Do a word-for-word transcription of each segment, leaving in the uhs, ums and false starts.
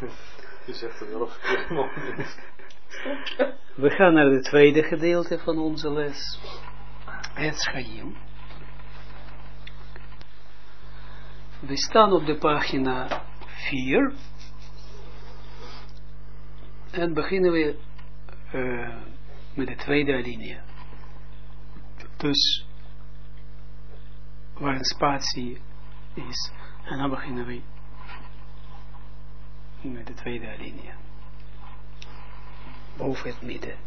Je zegt het wel op verkeerde moment. We gaan naar het tweede gedeelte van onze les. Etz Chaim. We staan op de pagina vier. En beginnen we uh, met de tweede alinea. Dus waar een spatie is. En dan beginnen we met de tweede alinea. Boven het midden.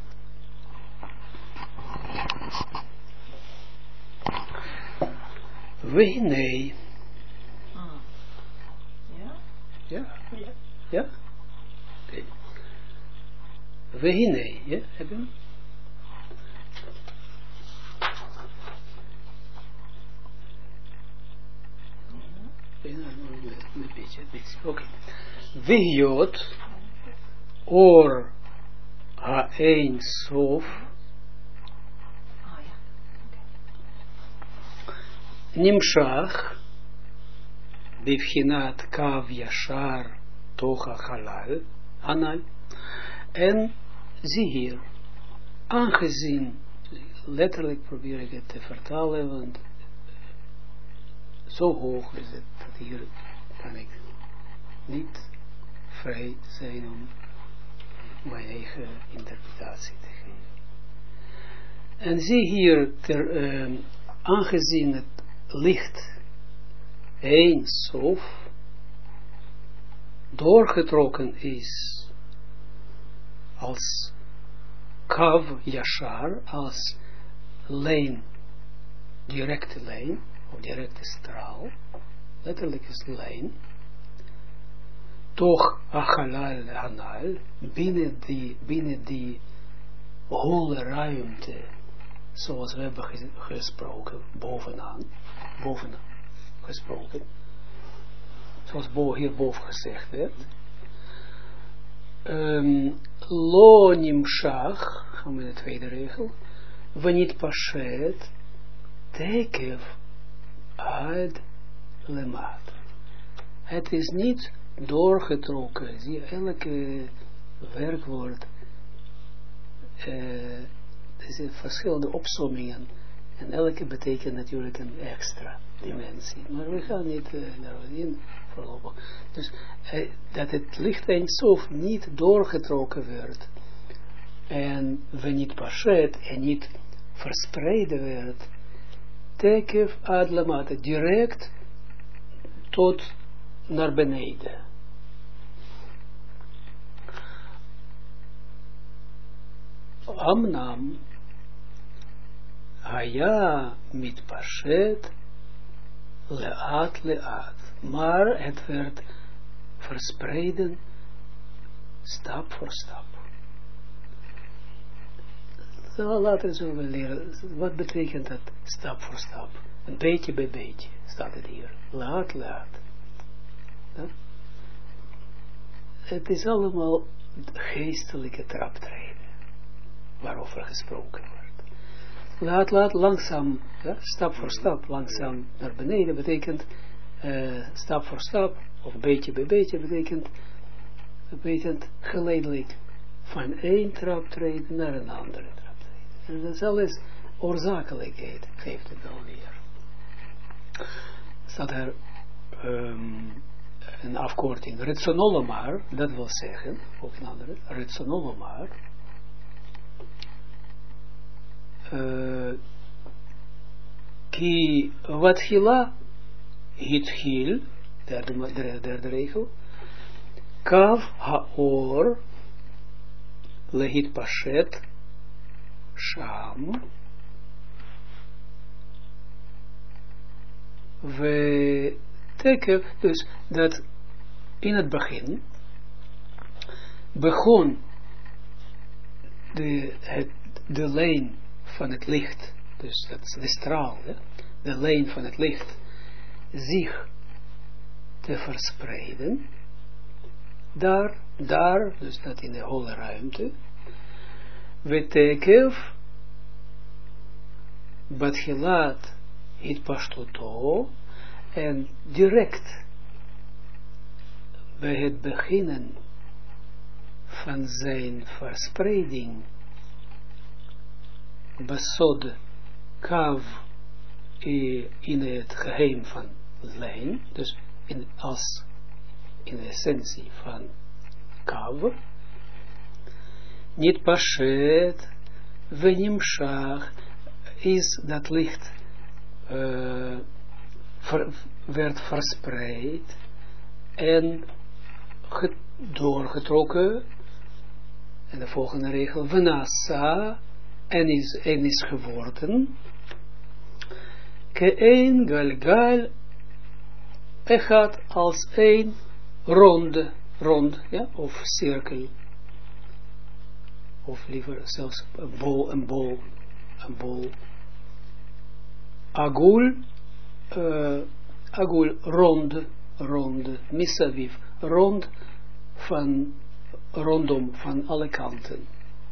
We nee. Ah. Ja? Ja? Ja. Ja? Okay. We nee. Ja? Heb je hem? Een beetje, een beetje. Oké. Vihiot or ha-ein sof nimshach bivchinat kav yashar tocha halal anal en zie hier, aangezien, letterlijk probeer ik het te vertalen, want zo hoog is het, dat hier kan ik niet vrij zijn om mijn eigen interpretatie te geven. En zie hier, ter, uh, aangezien het licht één sof doorgetrokken is als kav yashar, als lijn, directe lijn, of directe straal, letterlijk is lijn, toch achalal hanal, binnen die, binnen die holle ruimte, zoals we hebben gesproken, bovenaan, bovenaan gesproken, zoals bo, hierboven gezegd werd, um, lo nimshach, gaan we naar de tweede regel, wanneer pashet, tekev ad lemat. Het is niet doorgetrokken. Zie je, elke werkwoord uh, er zijn verschillende opsommingen en elke betekent natuurlijk een extra dimensie. Maar we gaan niet uh, daarin voorlopig. Dus uh, dat het licht eindsof niet doorgetrokken werd en we niet pashet en niet verspreiden werd, tekev ad lamata, direct tot naar beneden. Amnam haya mitpashet leat leat, maar het werd verspreiden stap voor stap. Nou, later zullen we leren, wat betekent dat stap voor stap? Een beetje bij beetje, staat het hier. Laat, laat. Ja? Het is allemaal geestelijke traptreden, waarover gesproken wordt. Laat, laat, langzaam, ja? Stap voor stap, langzaam naar beneden, betekent uh, stap voor stap, of beetje bij beetje, betekent, betekent geleidelijk van één traptreden naar een andere traptreden. En dat is alles oorzakelijkheid, geeft het wel weer. Staat er um, een afkorting, Retsonolomar, dat wil zeggen, ook een andere, Retsonolomar, uh, ki wathila hithil, derde, derde, derde regel, kav haor lehit pashet sham we teken, dus dat in het begin begon de, het, de lijn van het licht, dus dat is de straal, hè? De lijn van het licht, zich te verspreiden, daar, daar, dus dat in de holle ruimte, we tekev batchilat hit pashtuto, en direct bij het beginnen van zijn verspreiding, besod, kav, in het geheim van lijn, dus in, als in de essentie van kav, niet pashet, venimshach, is dat licht uh, ver, werd verspreid en get, doorgetrokken, en de volgende regel, venasa, en is, en is geworden, ke'ein galgal, echad als een ronde, rond, ja, of cirkel, of liever zelfs een bol, een bol, een bol, agul, uh, agul, rond, rond, misaviv, rond, van, rondom, van alle kanten.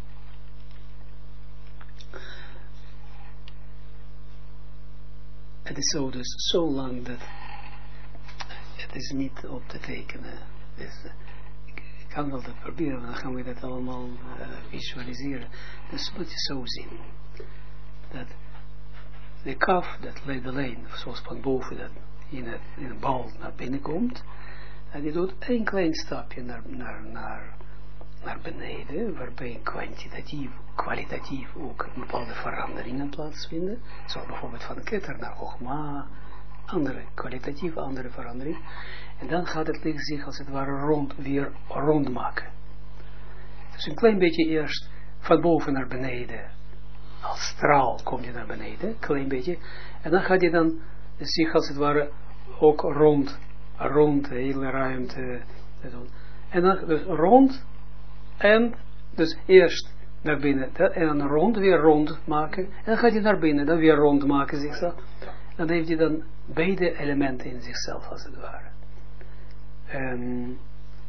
Het is zo dus, zo lang dat het is niet op te tekenen. Dus, uh, ik, ik kan wel dat proberen, maar dan gaan we dat allemaal uh, visualiseren. Dus moet je zo zien. Dat de kaf, dat leidt alleen, zoals van boven, dat in, het, in een bal naar binnen komt. En die doet een klein stapje naar, naar, naar, naar beneden, waarbij kwantitatief, kwalitatief ook bepaalde veranderingen plaatsvinden. Zoals bijvoorbeeld van ketter naar Chogma, andere, kwalitatief andere verandering. En dan gaat het licht zich als het ware rond, weer rond maken. Dus een klein beetje eerst van boven naar beneden. Als straal kom je naar beneden, een klein beetje. En dan gaat je dan zich als het ware ook rond, rond de hele ruimte doen. En dan dus rond, en dus eerst naar binnen, en dan rond, weer rond maken. En dan gaat hij naar binnen, dan weer rond maken zichzelf. Dan heeft hij dan beide elementen in zichzelf als het ware. Um,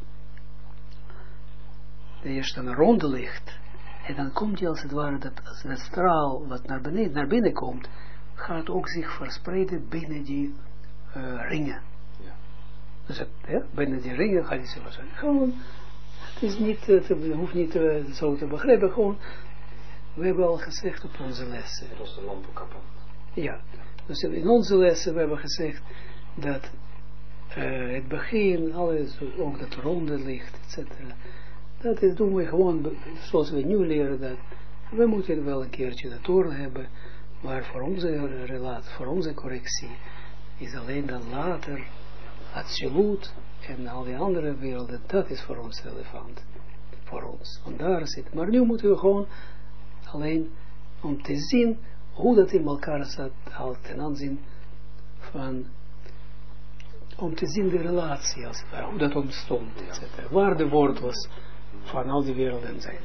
de eerste een ronde licht. En dan komt hij als het ware, dat, als dat straal wat naar binnen, naar binnen komt, gaat ook zich verspreiden binnen die uh, ringen. Ja. Dus het, ja, binnen die ringen gaat hij zich verspreiden. Gewoon, het is niet, uh, te, je hoeft niet uh, zo te begrijpen, gewoon, we hebben al gezegd op onze lessen. Dat is de lampen kapot. Ja, dus in onze lessen we hebben gezegd dat uh, het begin, alles, ook dat ronde licht, et cetera. Dat is, doen we gewoon, zoals we nu leren dat, we moeten wel een keertje dat door hebben, maar voor onze relatie, voor onze correctie, is alleen dan later, absoluut, en al die andere werelden, dat is voor ons relevant, voor ons, want daar zit, maar nu moeten we gewoon, alleen om te zien, hoe dat in elkaar staat, al ten aanzien van, om te zien de relatie, als het ware, hoe dat ontstond, et cetera, waar de wortels van al die werelden zijn.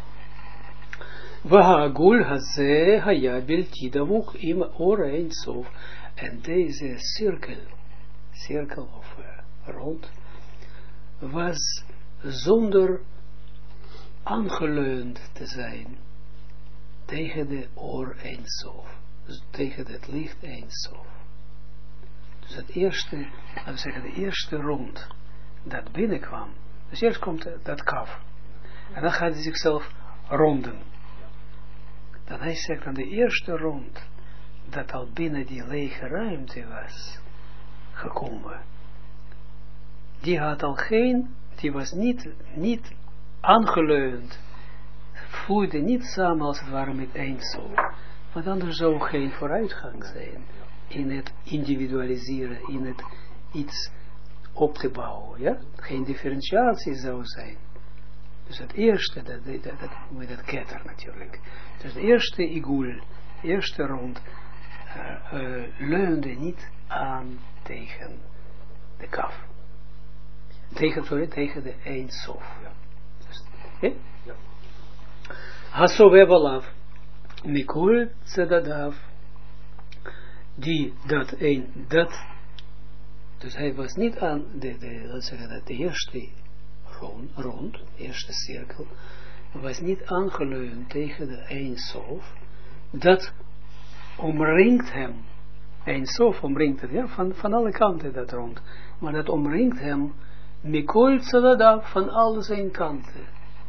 Vahagul haze haya bilti davuk im or ein sof. En deze cirkel, cirkel of uh, rond, was zonder aangeleund te zijn tegen de oor ein sof. Dus tegen het licht ein sof. Dus het eerste, laten we zeggen, de eerste rond dat binnenkwam. Dus eerst komt dat kaf. En dan gaat hij zichzelf ronden. Dan hij zegt aan de eerste rond, dat al binnen die lege ruimte was gekomen. Die had al geen, die was niet, niet aangeleund, vloeide niet samen als het ware met één zo. Want anders zou geen vooruitgang zijn in het individualiseren, in het iets op te bouwen, ja? Geen differentiatie zou zijn. Dus het eerste, dat, dat, dat, met het ketter natuurlijk. Dus de eerste igul, de eerste rond, uh, uh, leunde niet aan tegen de kaf. Tegen, sorry, tegen de een sof. Ja. Dus, okay? Ja. Hasovebalav, mikul tzedadav, die dat een, dat, dus hij was niet aan de, de, laten zeggen dat de eerste rond, rond, de eerste cirkel, was niet aangeleund tegen de een sof, dat omringt hem, een sof omringt het, ja, van, van alle kanten dat rond, maar dat omringt hem, mikol tzedadav, van alle zijn kanten,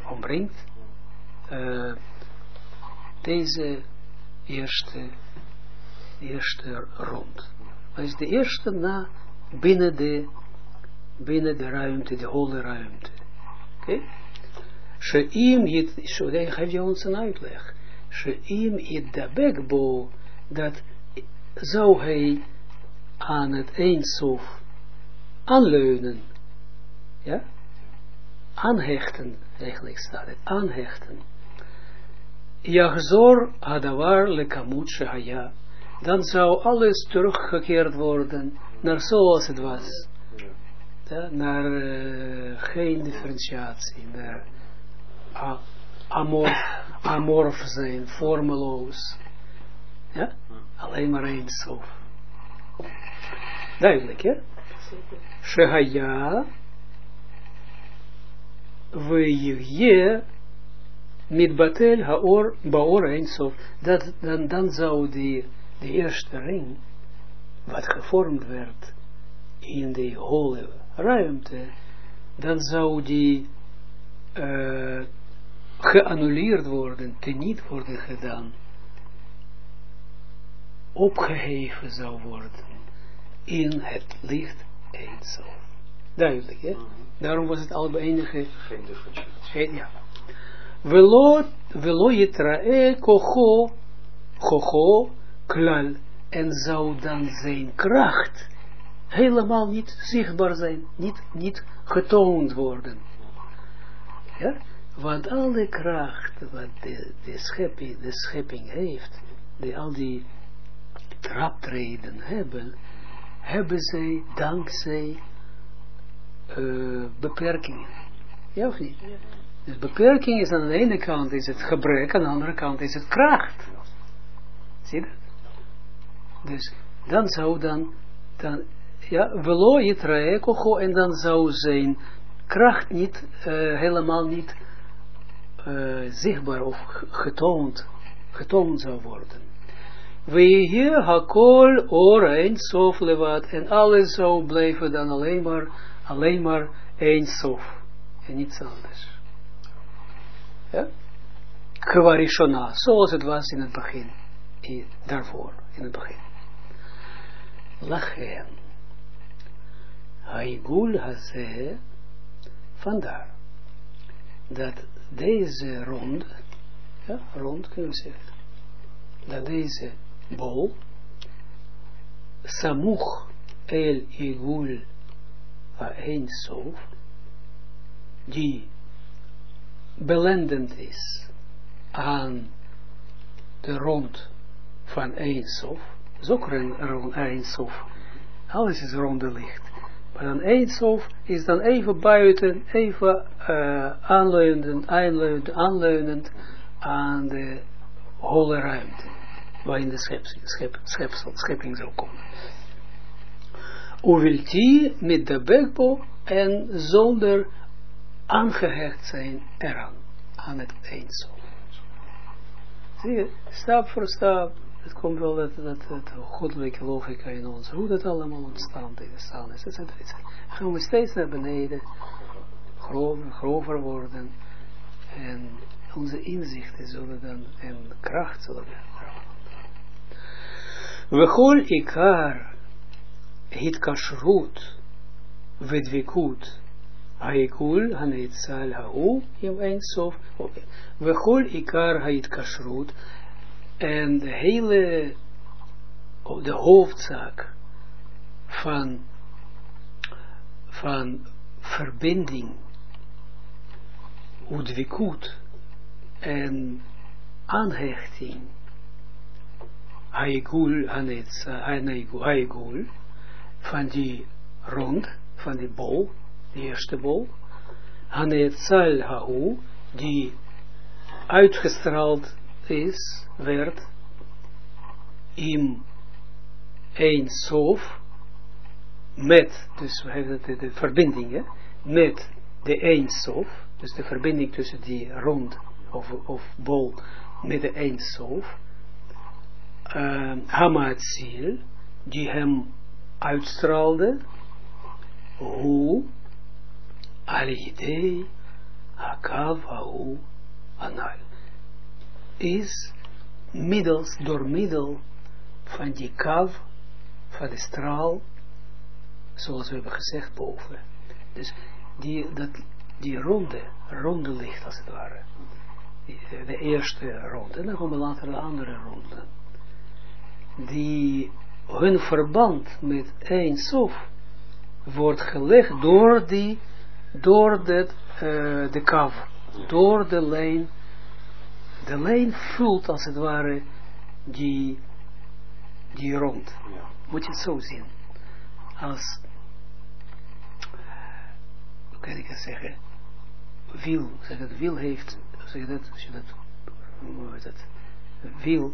omringt uh, deze eerste, eerste rond. Dat is de eerste na binnen de, binnen de ruimte, de holle ruimte. Oké? Okay? She'im yit, hij geeft je ons een uitleg. She'im yit dabek bo, dat zou hij aan het Eindsof aanleunen. Ja? Aanhechten, eigenlijk staat het. Aanhechten. Yachzor hadavar lekamut shehaya. Dan zou alles teruggekeerd worden naar zoals het was. Ja, naar uh, geen differentiatie, naar uh, amorf, amorf zijn, vormeloos. Ja? Alleen maar één sof. Duidelijk, hè? Shehaya v'yihye mitbatel haor baor één sof. Dat dan, dan zou die de eerste ring, wat gevormd werd in de holle ruimte, dan zou die uh, geannuleerd worden, teniet worden gedaan, opgeheven zou worden in het licht Eindsof. Duidelijk, hè? Mm-hmm. Daarom was het al bij enige... Geen differentiatie. Ja. Velo, velo yitrae kocho, kocho, klal, en zou dan zijn kracht helemaal niet zichtbaar zijn, niet, niet getoond worden. Ja? Want al de kracht wat de, de, schepping, de schepping heeft, die al die traptreden hebben, hebben zij dankzij uh, beperkingen. Ja of niet? Ja. Dus beperking is aan de ene kant is het gebrek, aan de andere kant is het kracht. Zie je dat? Dus dan zou dan, dan ja, velo yitrae kocho, en dan zou zijn kracht niet, uh, helemaal niet uh, zichtbaar of getoond, getoond zou worden. Wehe hakol or Eindsof levat, en alles zou blijven dan alleen maar, alleen maar Eindsof, en niets anders. Ja? Gewarishona, zoals het was in het begin, in, daarvoor, in het begin. Lachen. Haigul hazeh, vandaar dat deze rond, ja, rond kunnen we zeggen, dat deze bol, samuch el igul ha-Eindsof, die belendend is aan de rond van Eindsof, is ook rond Eindsof, alles is ronde licht. Maar dan Eindsof is dan even buiten, even uh, aanleunend, aanleunend, aanleunend aan de holle ruimte, waarin de schepsel, schep, schepsel, schepping zou komen. Uwilti met de bekbo en zonder aangehecht zijn eraan, aan het Eindsof. Zie je, stap voor stap. Het komt wel dat, dat, dat goddelijke logica in ons, hoe dat allemaal ontstaan is, et cetera, et cetera. Gaan we steeds naar beneden, grover, grover worden, en onze inzichten zullen dan, en kracht zullen dan. We chol ikar hit kashrut vedvikut haikul hanetzal hau im Eindsof. We chol ikar hit kashrut. En de hele, de hoofdzaak van, van verbinding, udvikut en aanhechting, haigul, haigul, van die rond, van die bol, die eerste bol, hanetzal hau, die uitgestraald is, werd in Eindsof met, dus we hebben de, de verbinding, hè, met de Eindsof, dus de verbinding tussen die rond of, of bol met de Eindsof, uh, Hamatzil, die hem uitstraalde, hoe al idee hakav ha'u anal. Is middels, door middel van die kav, van de straal, zoals we hebben gezegd boven. Dus die, dat, die ronde, ronde licht als het ware. De eerste ronde, en dan komen later de andere ronde. Die hun verband met Ein Sof wordt gelegd door die, door de, uh, de kav, door de lijn. De lijn vult als het ware die, die rond. Moet je het zo zien. Als, hoe kan ik het zeggen, wiel, zeg het, wiel heeft, zeg dat, als je dat, hoe heet dat, wiel,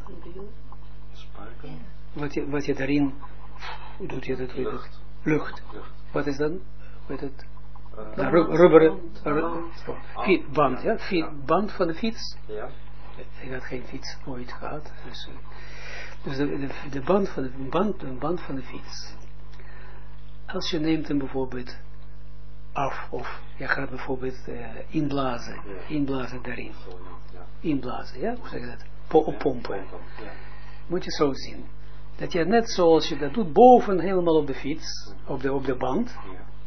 wat je, wat je daarin, hoe doet je dat, lucht. Lucht. Lucht. Wat is dan, hoe heet het, uh, de ru rubberen, uh, band, ja, ja, band van de fiets. Ja. Ik had geen fiets ooit gehad, dus, dus de, de, de, band van de, band, de band van de fiets. Als je neemt hem bijvoorbeeld af, of je gaat bijvoorbeeld uh, inblazen, inblazen daarin, inblazen, ja, hoe zeg je dat, po oppompen, moet je zo zien, dat je net zoals je dat doet, boven helemaal op de fiets, op de, op de band,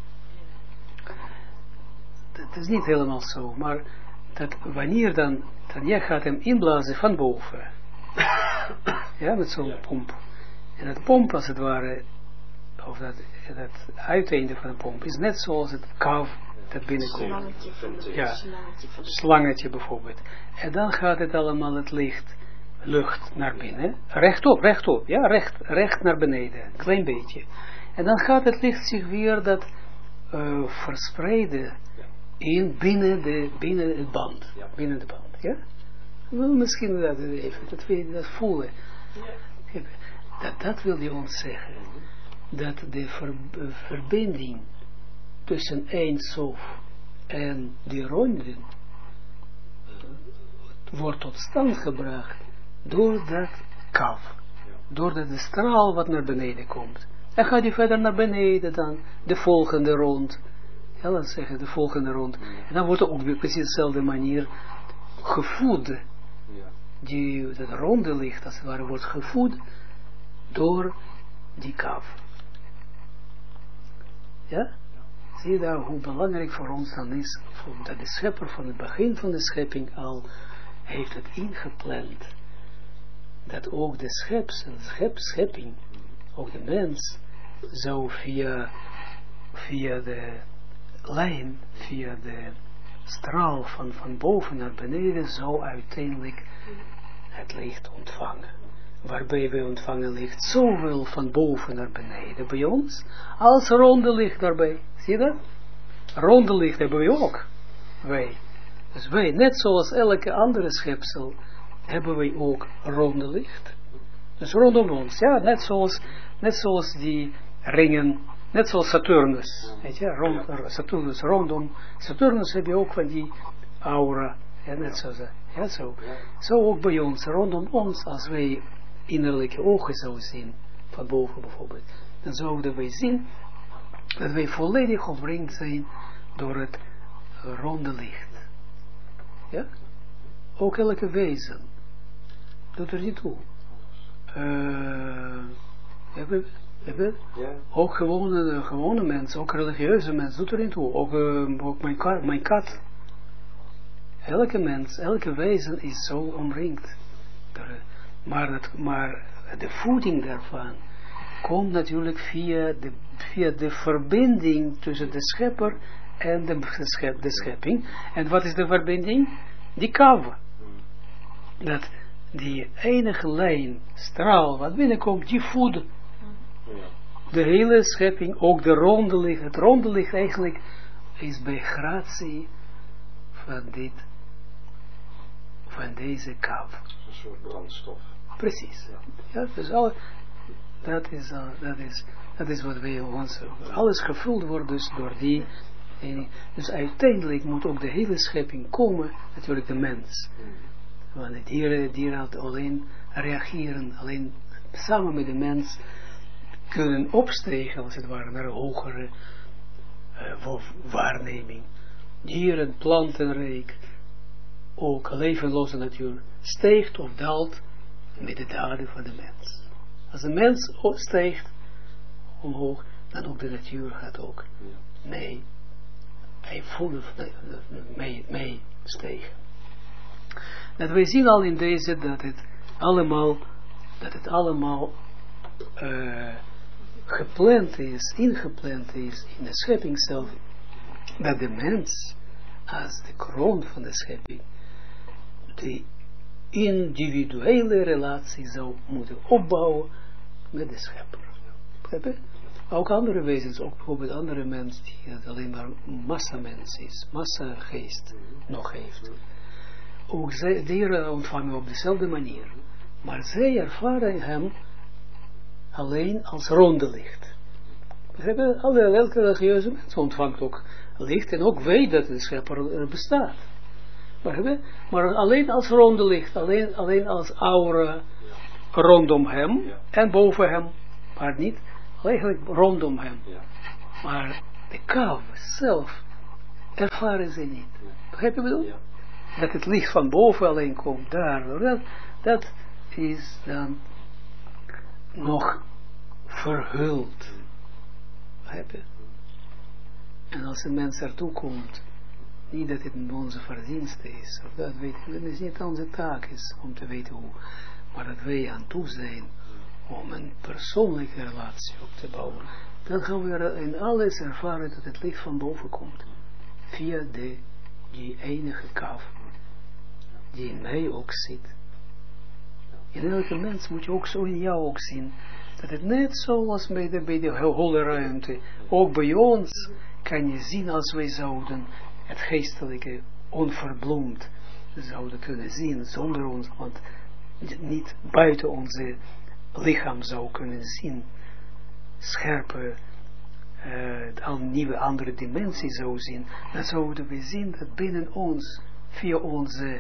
dat is niet helemaal zo, maar dat wanneer dan, dan jij gaat hem inblazen van boven, ja, met zo'n pomp, en dat pomp als het ware, of dat, dat uiteinde van de pomp is net zoals het kav dat binnenkomt. Slangetje van de, ja, slangetje, van de slangetje bijvoorbeeld. En dan gaat het allemaal het licht, lucht naar binnen, rechtop, rechtop, ja, recht, recht naar beneden, een klein beetje. En dan gaat het licht zich weer dat uh, verspreiden in binnen de, binnen het band, binnen de band, ja. Wel, misschien dat even, dat we dat voelen. Dat, dat wil je ons zeggen. Dat de ver, verbinding tussen Ein Sof en die ronden wordt tot stand gebracht door dat kav, door dat de straal wat naar beneden komt. En gaat die verder naar beneden dan, de volgende rond, ja, laten we zeggen, de volgende rond. En dan wordt er ook weer precies dezelfde manier gevoed, die, dat ronde licht, als het ware, wordt gevoed door die kav. Ja? Zie je daar hoe belangrijk voor ons dan is, dat de schepper van het begin van de schepping al heeft het ingepland, dat ook de schepsel, schep, schepping, ook de mens, zou via, via de lijn, via de straal van, van boven naar beneden, zou uiteindelijk het licht ontvangen. Waarbij wij ontvangen licht zowel van boven naar beneden bij ons, als ronde licht daarbij. Zie je dat? Ronde licht hebben we ook. Wij. Dus wij, net zoals elke andere schepsel, hebben wij ook ronde licht. Dus rondom ons, ja, net zoals, net zoals die ringen, net zoals Saturnus. Weet je, rond, Saturnus, rondom Saturnus heb je ook van die aura. Ja, net zo. Ja, zo. Zo ook bij ons, rondom ons, als wij innerlijke ogen zouden zien, van boven bijvoorbeeld, dan zouden wij zien dat wij volledig omringd zijn door het ronde licht. Ja? Ook elke wezen. Doet er niet toe. Uh, hebben, hebben, ja. Ook gewone, gewone mensen, ook religieuze mensen, doet er niet toe. Ook, uh, ook mijn, kat, mijn kat. Elke mens, elke wezen is zo omringd. Maar, dat, maar de voeding daarvan komt natuurlijk via de, via de verbinding tussen de schepper en de, schep, de schepping. En wat is de verbinding? Die kav. Dat die enige lijn, straal, wat binnenkomt, die voedt de hele schepping, ook de ronde licht. Het ronde licht eigenlijk is bij gratie van dit, van deze kav. Een soort brandstof. Precies. Ja, dus al, dat, is, uh, dat, is, dat is wat wij ons, alles gevuld wordt dus door die, en, dus uiteindelijk moet ook de hele schepping komen, natuurlijk de mens. Want de dieren, dieren alleen reageren, alleen samen met de mens kunnen opstegen, als het ware, naar een hogere uh, waarneming. dieren, plantenrijk, ook levenloze natuur, stijgt of daalt met de daden van de mens. Als de mens stijgt omhoog, dan ook de natuur gaat ook mee, hij voelt mee, mee stijgen. Dat wij zien al in deze, dat het allemaal, dat het allemaal uh, gepland is, ingepland is in de schepping zelf, dat de mens, als de kroon van de schepping, de individuele relatie zou moeten opbouwen met de schepper. Ook andere wezens, ook bijvoorbeeld andere mensen die het alleen maar massamens is, massageest nog heeft. Ook zij, dieren ontvangen op dezelfde manier. Maar zij ervaren hem alleen als ronde licht. Alle, elke religieuze mens ontvangt ook licht en ook weet dat de schepper er bestaat. Maar, maar alleen als ronde licht, alleen, alleen als aura rondom hem ja. En boven hem, maar niet, eigenlijk rondom hem. Ja. Maar de kou zelf ervaren ze niet. Begrijp je wat ik bedoel? Ja. Dat het licht van boven alleen komt, daar, dat, dat is dan nog verhuld. Begrijp je? En als een mens ertoe komt, niet dat het onze verdienste is, of dat weet ik, dat is niet onze taak is om te weten hoe, maar dat wij aan toe zijn om een persoonlijke relatie op te bouwen, dan gaan we in alles ervaren dat het licht van boven komt, via de, die enige kaf, die in mij ook zit. In elke mens moet je ook zo in jou ook zien, dat het net zoals bij de, bij de holle ruimte, ook bij ons kan je zien als wij zouden het geestelijke onverbloemd zouden kunnen zien zonder ons, want niet buiten onze lichaam zou kunnen zien, scherpe, uh, al nieuwe andere dimensie zou zien, dan zouden we zien dat binnen ons, via onze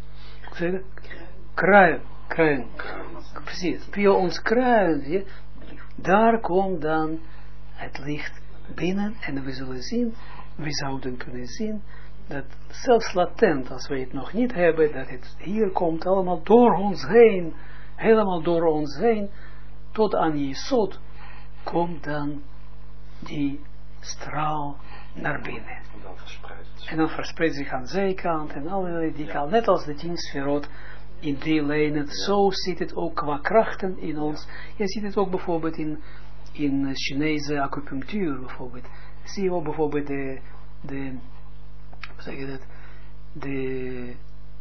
kruin, kruin, precies, via ons kruin, ja, daar komt dan het licht binnen en we zullen zien, we zouden kunnen zien dat zelfs latent, als we het nog niet hebben, dat het hier komt allemaal door ons heen, helemaal door ons heen, tot aan Jesod, komt dan die straal naar binnen. En dan verspreidt het zich. En dan verspreidt zich aan zijkant en allerlei die kant, net als de tien sferot in drie lijnen, ja. Zo zit het ook qua krachten in ons. Ja. Je ziet het ook bijvoorbeeld in, in Chinese acupunctuur bijvoorbeeld. Zie je ook bijvoorbeeld de, de hoe zeg je dat, de,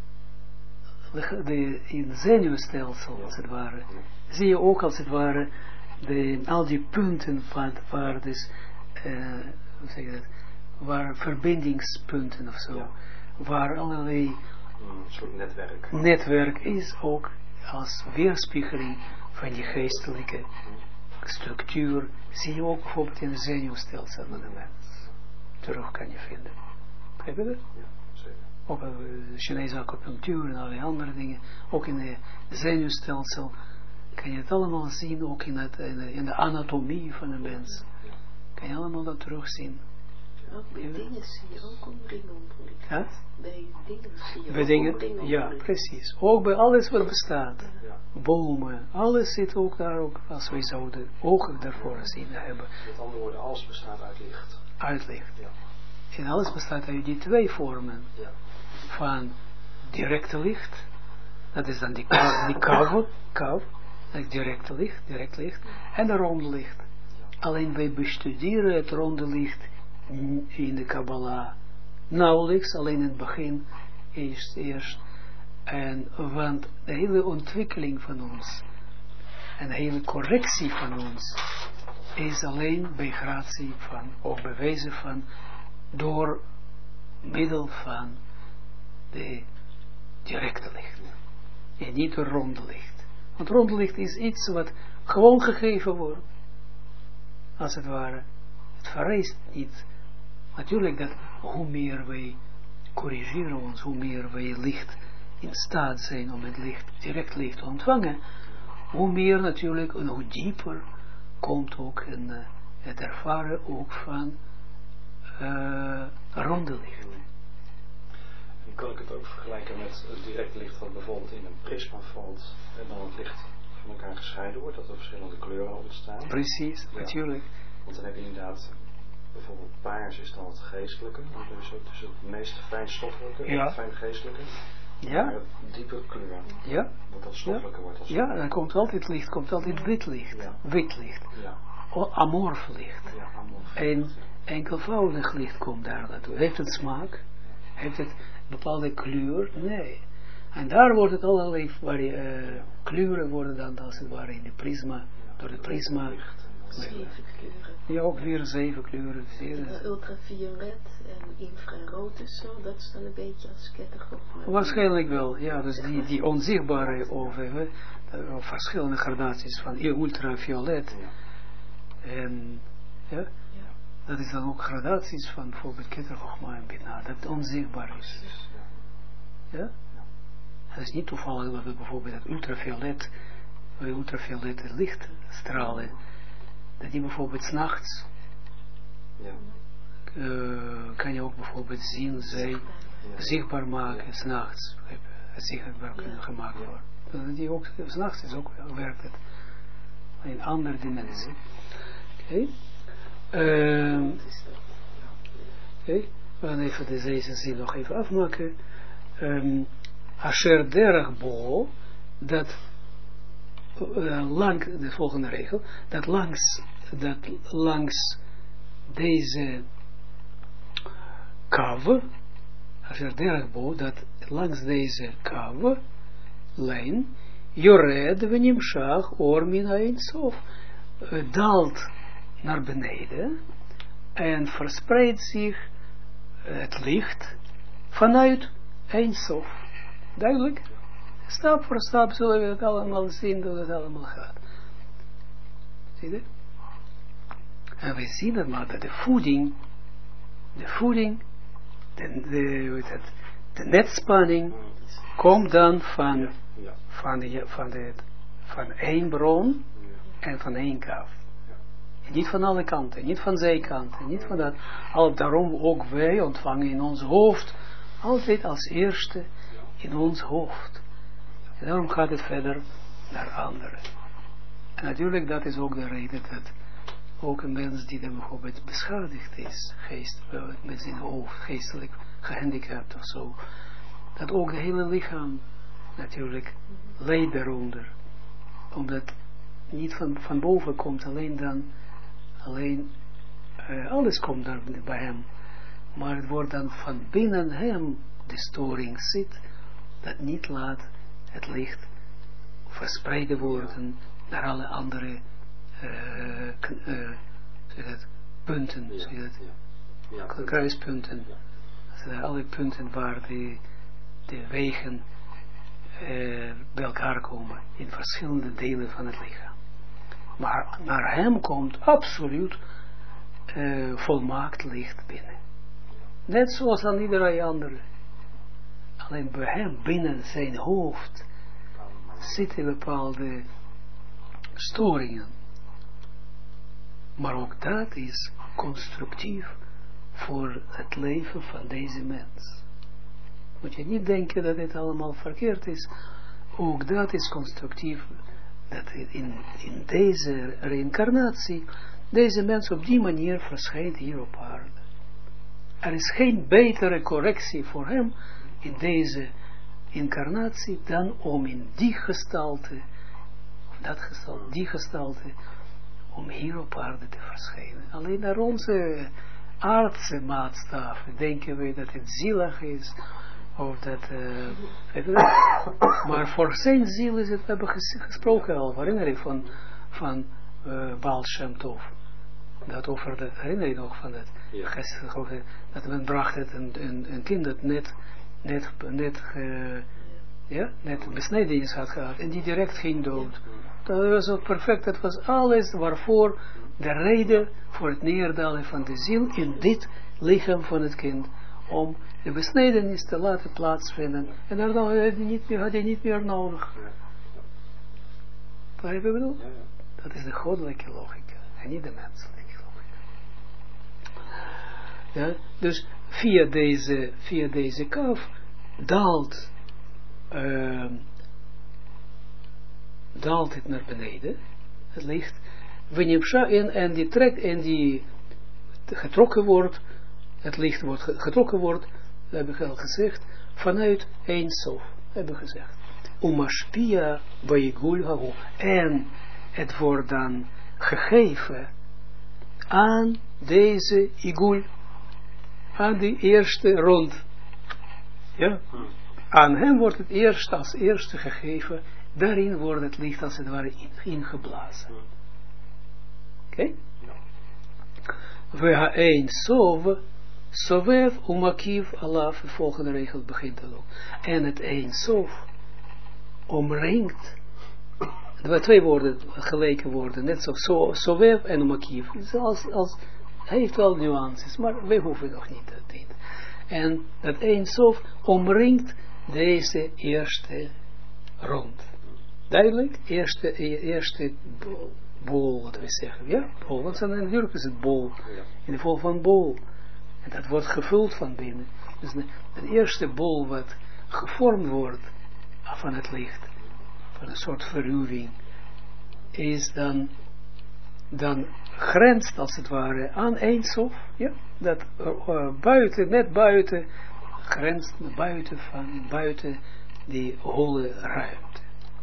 de, de in het zenuwstelsel, als het ware, zie je ook als het ware, de, al die punten waar, waar dus, uh, hoe zeg je dat, waar verbindingspunten of zo, ja. Waar allerlei een soort netwerk. netwerk is ook als weerspiegeling van die geestelijke structuur, zie je ook bijvoorbeeld in het zenuwstelsel van de mens. Terug kan je vinden. Begrijp je dat? Ja, zeker. Ook in de Chinese acupunctuur en allerlei andere dingen. Ook in het zenuwstelsel kan je het allemaal zien, ook in, het, in, de, in de anatomie van de mens. Ja. Kan je allemaal dat terugzien. Ook bij dingen zie je ook omringen. Ja? Bij dingen zie je bij ook dingen, omringen. ja, precies. Ook bij alles wat bestaat. Ja. Bomen, alles zit ook daar ook, als wij zouden ogen daarvoor zien hebben. Met andere woorden, alles bestaat uit licht. Uit licht. Ja. En alles bestaat uit die twee vormen. Ja. Van directe licht, dat is dan die kou, die kou, kou, dat is directe licht, direct licht, en de ronde licht. Ja. Alleen wij bestuderen het ronde licht in de Kabbalah nauwelijks, alleen in het begin eerst, eerst. En, want de hele ontwikkeling van ons en de hele correctie van ons is alleen bij gratie van, of bewezen van, door middel van de directe licht. En niet door ronde licht. Want ronde licht is iets wat gewoon gegeven wordt. Als het ware. Het vereist niet. Natuurlijk dat hoe meer wij corrigeren ons, hoe meer wij licht in staat zijn om het licht, direct licht te ontvangen, hoe meer natuurlijk en hoe dieper komt ook een, uh, het ervaren ook van uh, ronde licht. En kan ik het ook vergelijken met het direct licht wat bijvoorbeeld in een prisma valt en dan het licht van elkaar gescheiden wordt, dat er verschillende kleuren ontstaan? Precies, ja. Natuurlijk. Want dan heb je inderdaad, bijvoorbeeld paars is dan het geestelijke, dus het, dus het meest fijnstoffelijke, ja. het fijngeestelijke. Ja. Maar het diepe kleur, ja. wat dat stoffelijke ja. wordt. Als ja, dan komt altijd licht, komt altijd wit licht. Ja. Wit licht. Ja. Amorf licht. Ja, amorf. En enkelvoudig licht komt daar naartoe. Heeft het smaak? Heeft het bepaalde kleur? Nee. En daar wordt het allerlei uh, kleuren worden dan als het ware in de prisma, ja, door het prisma. Zeven kleuren. Ja, ook weer zeven kleuren. Ja, ultraviolet en infrarood is zo, dat is dan een beetje als kettergolf. Waarschijnlijk wel, ja, dus die, die onzichtbare of uh, uh, verschillende gradaties van ultraviolet. En ja, ja, dat is dan ook gradaties van bijvoorbeeld kettergolfma en bitna, dat onzichtbaar is. Ja? Het is niet toevallig dat we bijvoorbeeld het ultraviolet, ultraviolette lichtstralen, dat die bijvoorbeeld 's nachts ja. uh, kan je ook bijvoorbeeld zien, zij ja. zichtbaar maken, 's nachts zichtbaar kunnen gemaakt worden. Dat die ook 's nachts is ook werkt het in andere dimensie. Oké. Okay. Uh, okay. We gaan even deze zin nog even afmaken. Um, Asher derach bo, dat uh, lang, de volgende regel, dat langs, dat langs deze kave, Asher derach bo, dat langs deze kave, lijn, Jored venimshach or min ein sof, uh, daalt naar beneden en verspreidt zich uh, het licht vanuit ein sof. Duidelijk? Stap voor stap zullen we het allemaal zien hoe het allemaal gaat. Zie je? En we zien het maar dat de voeding, de voeding, de, de, de, de netspanning komt dan van, van, de, van, de, van één bron en van één kaf. Niet van alle kanten, niet van zijkanten, niet van dat. Al daarom ook wij ontvangen in ons hoofd, altijd als eerste in ons hoofd. En daarom gaat het verder naar anderen. En natuurlijk, dat is ook de reden dat ook een mens die dan bijvoorbeeld beschadigd is, geest, met zijn hoofd, geestelijk gehandicapt of zo, dat ook het hele lichaam natuurlijk leidt daaronder. Omdat niet van, van boven komt alleen dan, alleen, uh, alles komt daar bij hem, maar het wordt dan van binnen hem de storing zit, dat niet laat het licht verspreiden worden naar alle andere uh, uh, het, punten, ja, het, ja, ja, kruispunten, ja. Alle punten waar de, de wegen uh, bij elkaar komen in verschillende delen van het lichaam. Maar naar hem komt absoluut uh, volmaakt licht binnen. Net zoals aan iedereen andere. Alleen bij hem binnen zijn hoofd zitten bepaalde storingen. Maar ook dat is constructief voor het leven van deze mens. Moet je niet denken dat dit allemaal verkeerd is. Ook dat is constructief. Dat in, in deze reïncarnatie deze mens op die manier verschijnt hier op aarde. Er is geen betere correctie voor hem in deze incarnatie dan om in die gestalte, of dat gestalte, die gestalte, om hier op aarde te verschijnen. Alleen naar onze aardse maatstaven denken we dat het zielig is, of dat, uh, maar voor zijn ziel is het, we hebben ges, gesproken al, herinner je van, van uh, Baal Shem Tov, dat over dat, herinner je nog van dat, ja. Dat men bracht het een, een, een kind dat net, net, net, uh, ja, net besnijdenis had gehad, en die direct ging dood. Dat was ook perfect, dat was alles waarvoor de reden voor het neerdalen van de ziel in dit lichaam van het kind, om de besnijdenis te laten plaatsvinden, en daarna had hij niet meer, had hij niet meer nodig. Wat heb je bedoeld? Dat is de goddelijke logica, en niet de menselijke logica. Ja, dus via deze, via deze kaf daalt, uh, daalt het naar beneden, het licht, en, en die trekt, en die getrokken wordt, het licht wordt getrokken wordt, dat heb ik al gezegd, vanuit Ein Sof, heb ik gezegd. Umashpia Baigul Hahu, en het wordt dan gegeven aan deze igul, aan die eerste rond. Ja? Aan hem wordt het eerst als eerste gegeven, daarin wordt het licht als het ware ingeblazen. Oké? Okay? We ha een sov, sovev umakiv alaf, de volgende regel begint dan ook. En het een sov omringt, er twee woorden, gelijke woorden, net zo, so, sovev en umakiv. Dus als, als, hij heeft wel nuances, maar wij hoeven nog niet dat niet. En dat een sov omringt deze eerste rond. Duidelijk? Eerste, eerste bol, wat we zeggen. Ja, bol. Want natuurlijk is het bol. In de vorm van bol. En dat wordt gevuld van binnen. Dus de, het eerste bol wat gevormd wordt van het licht, van een soort verruwing, is dan, dan grenst als het ware aan Ein Sof. Ja, dat uh, buiten, net buiten, grenst buiten van, buiten die holle ruimte.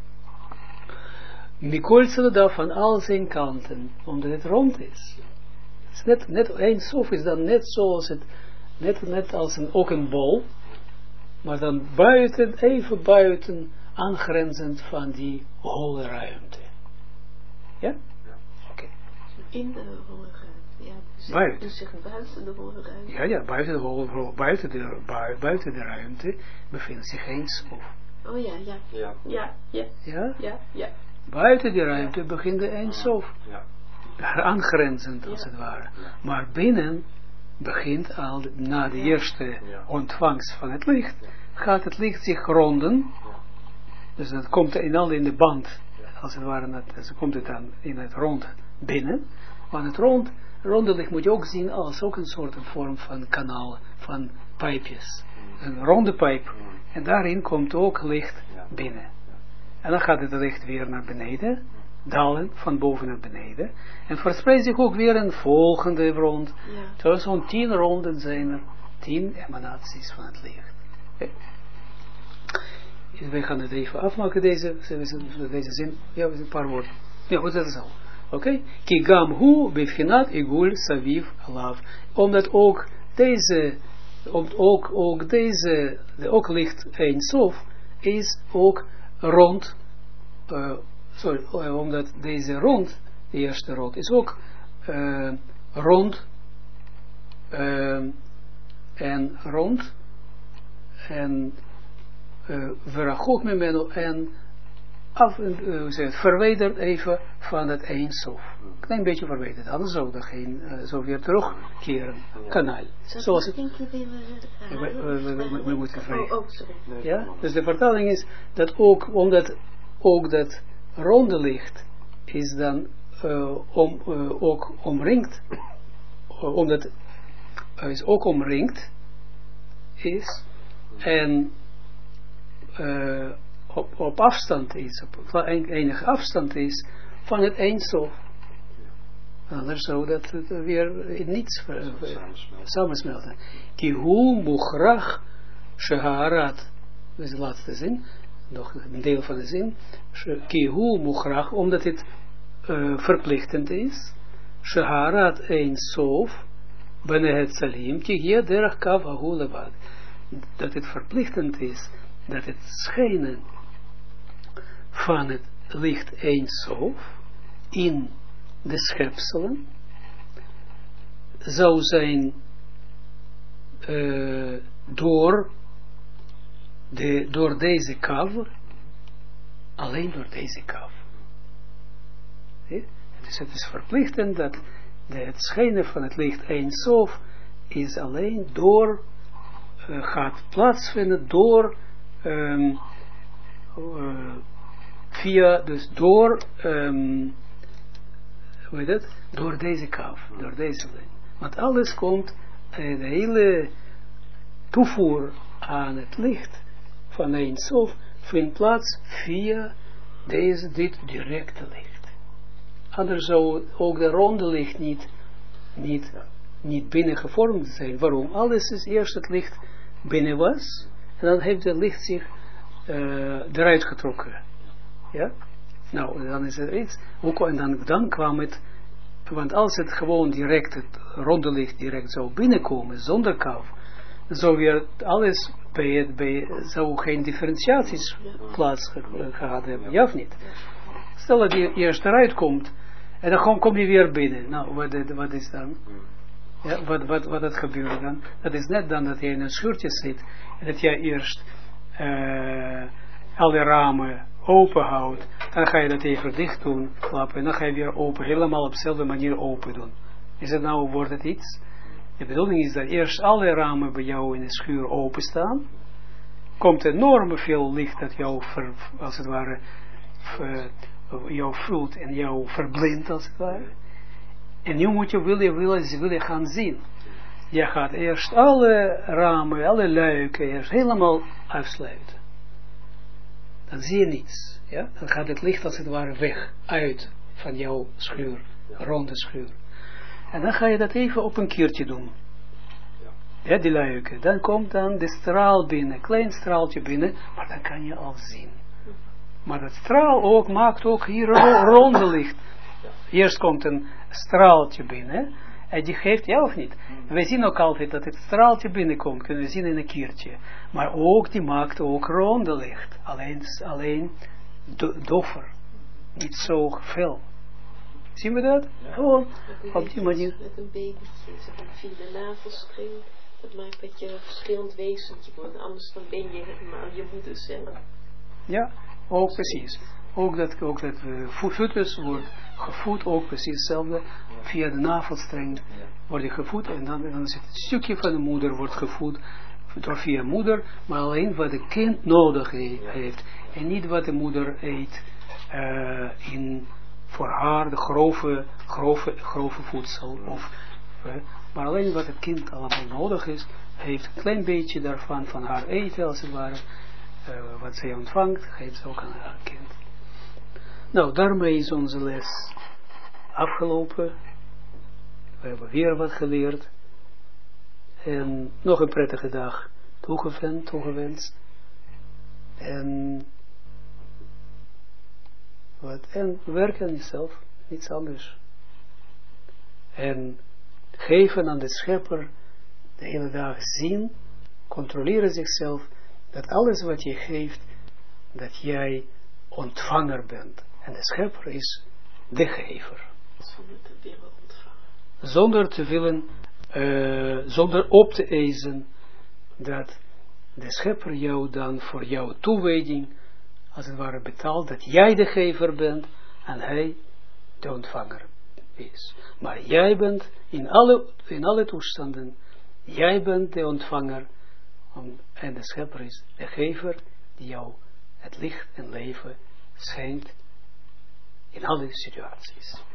Mikol Tzedada van al zijn kanten, omdat het rond is. Het is net, net Ein Sof is dan net zoals het, net, net als een, ook een bol, maar dan buiten, even buiten, aangrenzend van die holle ruimte. Ja? Ja. Oké. Okay. In de holle ruimte, ja. Dus, buiten. Dus zich buiten de holle ruimte. Ja, ja, buiten de, holle, buiten de, buiten de ruimte bevindt zich Ein Sof. Oh ja, ja. Ja, ja, ja. Ja? Ja, ja. Buiten die ruimte begint de Ein Sof. Ja. Aangrenzend als ja. het ware. Ja. Maar binnen begint al, na de eerste ja. ontvangst van het licht, ja. gaat het licht zich ronden. Ja. Dus dat komt in al in de band, ja. als het ware, dat, dus komt het dan in het rond binnen. Maar het rond, ronde licht moet je ook zien als ook een soort een vorm van kanaal, van pijpjes. Mm. Een ronde pijp. Mm. En daarin komt ook licht ja. binnen. En dan gaat het licht weer naar beneden, dalen, van boven naar beneden. En verspreidt zich ook weer een volgende rond. Ja. Zo zo'n tien ronden zijn er, tien emanaties van het licht. Okay. Dus wij gaan het even afmaken, deze, deze zin. Ja, een paar woorden. Ja, dat is al. Oké. Okay. Kigam hu bevchinat igul saviv alav. Omdat ook deze, ook, ook deze, ook licht Ein Sof is ook rond, uh, sorry, uh, omdat deze rond, de eerste rond, is ook uh, rond uh, en rond en verachok me meno en af, uh, zeg, verwijderd even van het Ein Sof. Een klein beetje verwijderd, anders zou dat geen, uh, zo weer terugkeren, kanaal. Zoals het, we moeten vragen. Ja, dus de vertaling is dat ook, omdat ook dat ronde licht is dan uh, om, uh, ook omringd, uh, omdat het is ook omringd is en uh, op, op afstand is, op enige afstand is van het Ein Sof. Anders zou dat weer in niets samensmelten. Kihu muchrach sheharat. Dat is de laatste zin. Nog een deel van de zin. Kihu muchrach, omdat het uh, verplichtend is. Sheharat Ein Sof. Benehet salim. Kihye derach kav ahu levad. Dat het verplichtend is. Dat het schijnen van het licht Ein Sof in de schepselen zou zijn uh, door, de, door deze kav, alleen door deze kav. Okay? Dus het is verplichtend dat de, het schijnen van het licht Ein Sof is alleen door, uh, gaat plaatsvinden door, um, uh, via, dus door, um, hoe heet het? Door deze kaaf, door deze lijn. Want alles komt uh, de hele toevoer aan het licht van Ein Sof vindt plaats via deze, dit directe licht. Anders zou ook de ronde licht niet, niet, niet binnen gevormd zijn. Waarom? Alles is eerst het licht binnen was, en dan heeft het licht zich uh, eruit getrokken. Ja? Nou, dan is er iets, en dan, dan kwam het, want als het gewoon direct, het ronde licht direct zou binnenkomen, zonder kaf, zou weer alles bij het, bij, zou geen differentiaties plaats ge, gehad hebben, ja of niet? Stel dat je eerst eruit komt, en dan kom je weer binnen. Nou, wat, wat is dan? Ja, wat, wat, wat het gebeurt dan? Dat is net dan dat je in een schuurtje zit, en dat jij eerst uh, alle ramen open houdt, dan ga je dat even dicht doen, klappen, en dan ga je weer open, helemaal op dezelfde manier open doen. Is het nou, wordt het iets? De bedoeling is dat eerst alle ramen bij jou in de schuur openstaan, komt enorm veel licht dat jou, ver, als het ware, ver, jou vult en jou verblindt, als het ware. En nu moet je willen, willen, willen gaan zien. Je gaat eerst alle ramen, alle luiken, eerst helemaal afsluiten. Dan zie je niets. Ja? Dan gaat het licht als het ware weg, uit van jouw schuur, ronde schuur. En dan ga je dat even op een keertje doen. Ja, die luiken. Dan komt dan de straal binnen, een klein straaltje binnen, maar dan kan je al zien. Maar dat straal ook maakt ook hier ronde licht. Eerst komt een straaltje binnen, en die geeft, ja of niet? We zien ook altijd dat het straaltje binnenkomt, kunnen we zien in een keertje. Maar ook, die maakt ook ronde licht. Alleen, alleen do, doffer. Niet zo fel. Zien we dat? Ja. Gewoon op die manier. Met een babytje, zeg maar, via de navelstring. Dat maakt dat je een verschillend wezentje wordt. Anders dan ben je maar je moeder zelf. Ja, ook precies. Ook dat, ook dat uh, foetus wordt gevoed, ook precies hetzelfde. Via de navelstreng wordt je gevoed. En dan, dan is het een stukje van de moeder wordt gevoed. Door via moeder, maar alleen wat het kind nodig he, heeft. En niet wat de moeder eet uh, in... voor haar de grove, grove, grove voedsel. Of, uh, maar alleen wat het kind allemaal nodig is, heeft een klein beetje daarvan, van haar eten als het ware, uh, wat zij ontvangt, geeft ze ook aan haar kind. Nou, daarmee is onze les afgelopen. We hebben weer wat geleerd. En nog een prettige dag toegewenst. toegewenst. En... Wat, en werken aan jezelf, niets anders. En geven aan de schepper de hele dag zien, controleren zichzelf, dat alles wat je geeft, dat jij ontvanger bent. En de schepper is de gever. Zonder te willen ontvangen. Zonder te willen, uh, zonder op te eisen, dat de schepper jou dan voor jouw toewijding als het ware betaalt, dat jij de gever bent en hij de ontvanger is. Maar jij bent in alle, in alle toestanden, jij bent de ontvanger om, en de schepper is de gever die jou het licht en leven schenkt in alle situaties.